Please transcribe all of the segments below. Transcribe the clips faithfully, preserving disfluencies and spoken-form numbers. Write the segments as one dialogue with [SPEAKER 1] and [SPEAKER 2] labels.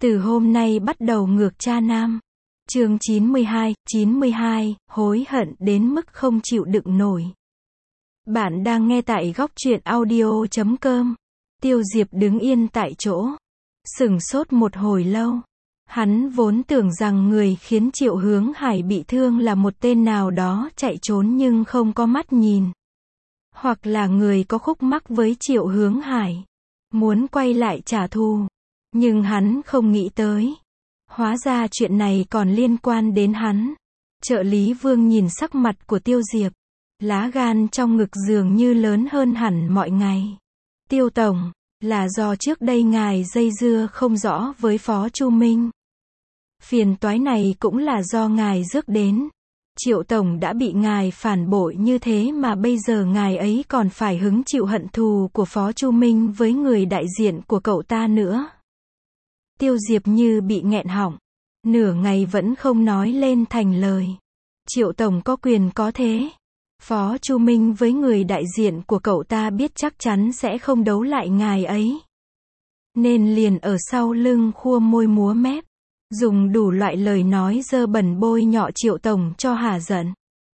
[SPEAKER 1] Từ hôm nay bắt đầu ngược cha nam. Chương chín mươi hai, chín mươi hai, hối hận đến mức không chịu đựng nổi. Bạn đang nghe tại góc truyện audio chấm com. Tiêu Diệp đứng yên tại chỗ, sửng sốt một hồi lâu. Hắn vốn tưởng rằng người khiến Triệu Hướng Hải bị thương là một tên nào đó chạy trốn nhưng không có mắt nhìn. Hoặc là người có khúc mắc với Triệu Hướng Hải, muốn quay lại trả thù. Nhưng hắn không nghĩ tới, hóa ra chuyện này còn liên quan đến hắn. Trợ lý Vương nhìn sắc mặt của Tiêu Diệp, lá gan trong ngực dường như lớn hơn hẳn mọi ngày. Tiêu Tổng, là do trước đây ngài dây dưa không rõ với Phó Chu Minh. Phiền toái này cũng là do ngài rước đến. Triệu Tổng đã bị ngài phản bội như thế mà bây giờ ngài ấy còn phải hứng chịu hận thù của Phó Chu Minh với người đại diện của cậu ta nữa. Tiêu Diệp như bị nghẹn họng, nửa ngày vẫn không nói lên thành lời. Triệu Tổng có quyền có thế. Phó Chu Minh với người đại diện của cậu ta biết chắc chắn sẽ không đấu lại ngài ấy, nên liền ở sau lưng khua môi múa mép, dùng đủ loại lời nói dơ bẩn bôi nhọ Triệu Tổng cho hả giận.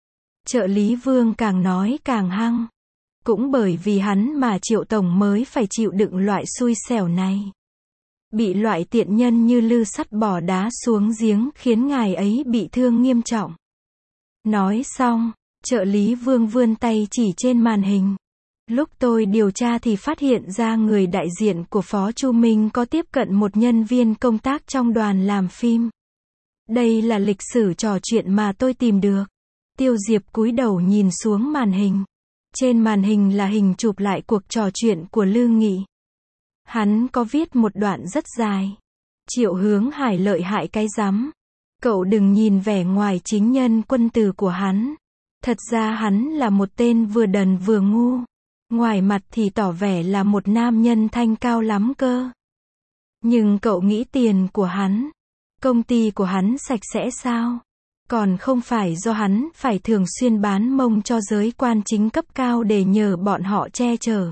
[SPEAKER 1] Trợ lý Vương càng nói càng hăng. Cũng bởi vì hắn mà Triệu Tổng mới phải chịu đựng loại xui xẻo này. Bị loại tiện nhân như Lư Sắt bỏ đá xuống giếng khiến ngài ấy bị thương nghiêm trọng. Nói xong, trợ lý Vương vươn tay chỉ trên màn hình. Lúc tôi điều tra thì phát hiện ra người đại diện của Phó Chu Minh có tiếp cận một nhân viên công tác trong đoàn làm phim. Đây là lịch sử trò chuyện mà tôi tìm được. Tiêu Diệp cúi đầu nhìn xuống màn hình. Trên màn hình là hình chụp lại cuộc trò chuyện của Lư Nghị. Hắn có viết một đoạn rất dài. Triệu Hướng Hải lợi hại cái rắm. Cậu đừng nhìn vẻ ngoài chính nhân quân tử của hắn. Thật ra hắn là một tên vừa đần vừa ngu. Ngoài mặt thì tỏ vẻ là một nam nhân thanh cao lắm cơ. Nhưng cậu nghĩ tiền của hắn, công ty của hắn sạch sẽ sao? Còn không phải do hắn phải thường xuyên bán mông cho giới quan chính cấp cao để nhờ bọn họ che chở.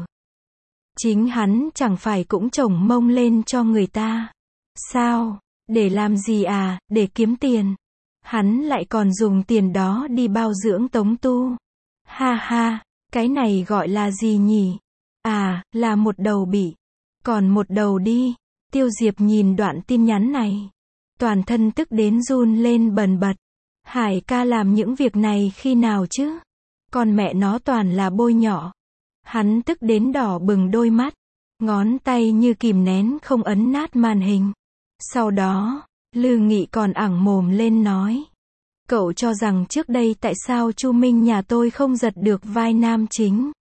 [SPEAKER 1] Chính hắn chẳng phải cũng chồng mông lên cho người ta. Sao? Để làm gì à? Để kiếm tiền. Hắn lại còn dùng tiền đó đi bao dưỡng Tống Tu. Ha ha, cái này gọi là gì nhỉ? À, là một đầu bị. Còn một đầu đi. Tiêu Diệp nhìn đoạn tin nhắn này, toàn thân tức đến run lên bần bật. Hải ca làm những việc này khi nào chứ? Còn mẹ nó toàn là bôi nhọ. Hắn tức đến đỏ bừng đôi mắt, ngón tay như kìm nén không ấn nát màn hình. Sau đó, Lư Nghị còn ẳng mồm lên nói. Cậu cho rằng trước đây tại sao Chu Minh nhà tôi không giật được vai nam chính?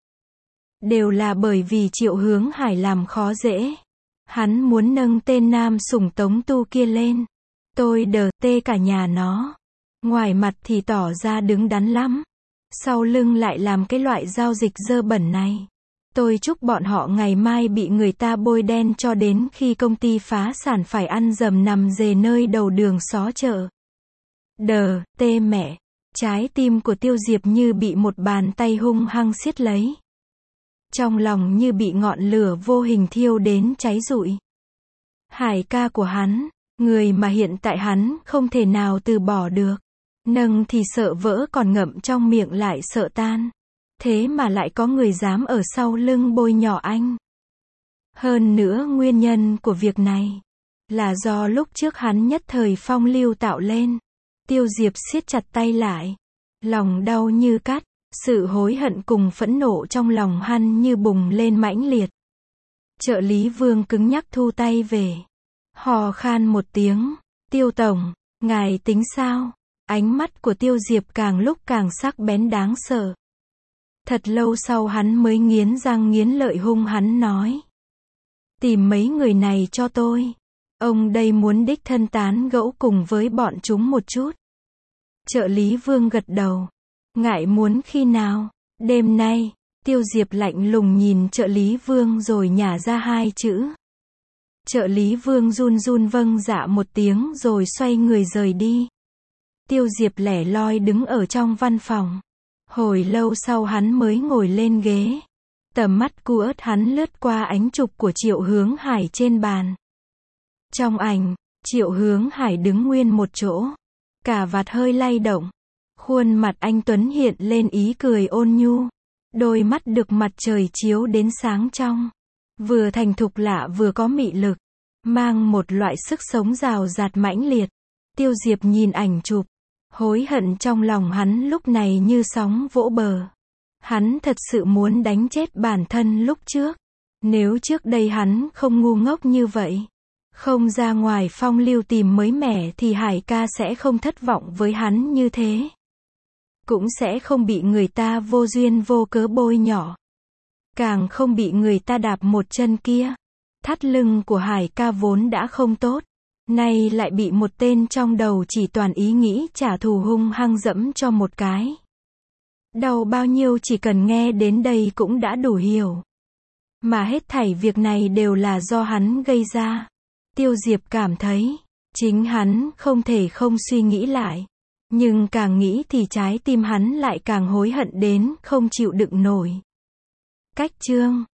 [SPEAKER 1] Đều là bởi vì Triệu Hướng Hải làm khó dễ. Hắn muốn nâng tên nam sủng Tống Tu kia lên. Tôi đờ tê cả nhà nó. Ngoài mặt thì tỏ ra đứng đắn lắm, sau lưng lại làm cái loại giao dịch dơ bẩn này. Tôi chúc bọn họ ngày mai bị người ta bôi đen cho đến khi công ty phá sản phải ăn dầm nằm dề nơi đầu đường xó chợ. Đờ, tê mẹ. Trái tim của Tiêu Diệp như bị một bàn tay hung hăng siết lấy. Trong lòng như bị ngọn lửa vô hình thiêu đến cháy rụi. Hải ca của hắn, người mà hiện tại hắn không thể nào từ bỏ được. Nâng thì sợ vỡ còn ngậm trong miệng lại sợ tan. Thế mà lại có người dám ở sau lưng bôi nhọ anh. Hơn nữa nguyên nhân của việc này là do lúc trước hắn nhất thời phong lưu tạo lên. Tiêu Diệp siết chặt tay lại, lòng đau như cắt, sự hối hận cùng phẫn nộ trong lòng hắn như bùng lên mãnh liệt. Trợ lý Vương cứng nhắc thu tay về, hò khan một tiếng. Tiêu Tổng, ngài tính sao? Ánh mắt của Tiêu Diệp càng lúc càng sắc bén đáng sợ. Thật lâu sau hắn mới nghiến răng nghiến lợi hung hắn nói. Tìm mấy người này cho tôi. Ông đây muốn đích thân tán gẫu cùng với bọn chúng một chút. Trợ lý Vương gật đầu. Ngại muốn khi nào? Đêm nay. Tiêu Diệp lạnh lùng nhìn trợ lý Vương rồi nhả ra hai chữ. Trợ lý Vương run run vâng dạ một tiếng rồi xoay người rời đi. Tiêu Diệp lẻ loi đứng ở trong văn phòng. Hồi lâu sau hắn mới ngồi lên ghế. Tầm mắt cu ớt hắn lướt qua ánh chụp của Triệu Hướng Hải trên bàn. Trong ảnh, Triệu Hướng Hải đứng nguyên một chỗ. Cả vạt hơi lay động. Khuôn mặt anh Tuấn hiện lên ý cười ôn nhu. Đôi mắt được mặt trời chiếu đến sáng trong. Vừa thành thục lạ vừa có mị lực. Mang một loại sức sống rào rạt mãnh liệt. Tiêu Diệp nhìn ảnh chụp. Hối hận trong lòng hắn lúc này như sóng vỗ bờ. Hắn thật sự muốn đánh chết bản thân lúc trước. Nếu trước đây hắn không ngu ngốc như vậy, không ra ngoài phong lưu tìm mới mẻ thì Hải ca sẽ không thất vọng với hắn như thế. Cũng sẽ không bị người ta vô duyên vô cớ bôi nhọ. Càng không bị người ta đạp một chân kia. Thắt lưng của Hải ca vốn đã không tốt. Nay lại bị một tên trong đầu chỉ toàn ý nghĩ trả thù hung hăng dẫm cho một cái. Đau bao nhiêu chỉ cần nghe đến đây cũng đã đủ hiểu. Mà hết thảy việc này đều là do hắn gây ra. Tiêu Diệp cảm thấy, chính hắn không thể không suy nghĩ lại. Nhưng càng nghĩ thì trái tim hắn lại càng hối hận đến không chịu đựng nổi. Cách chương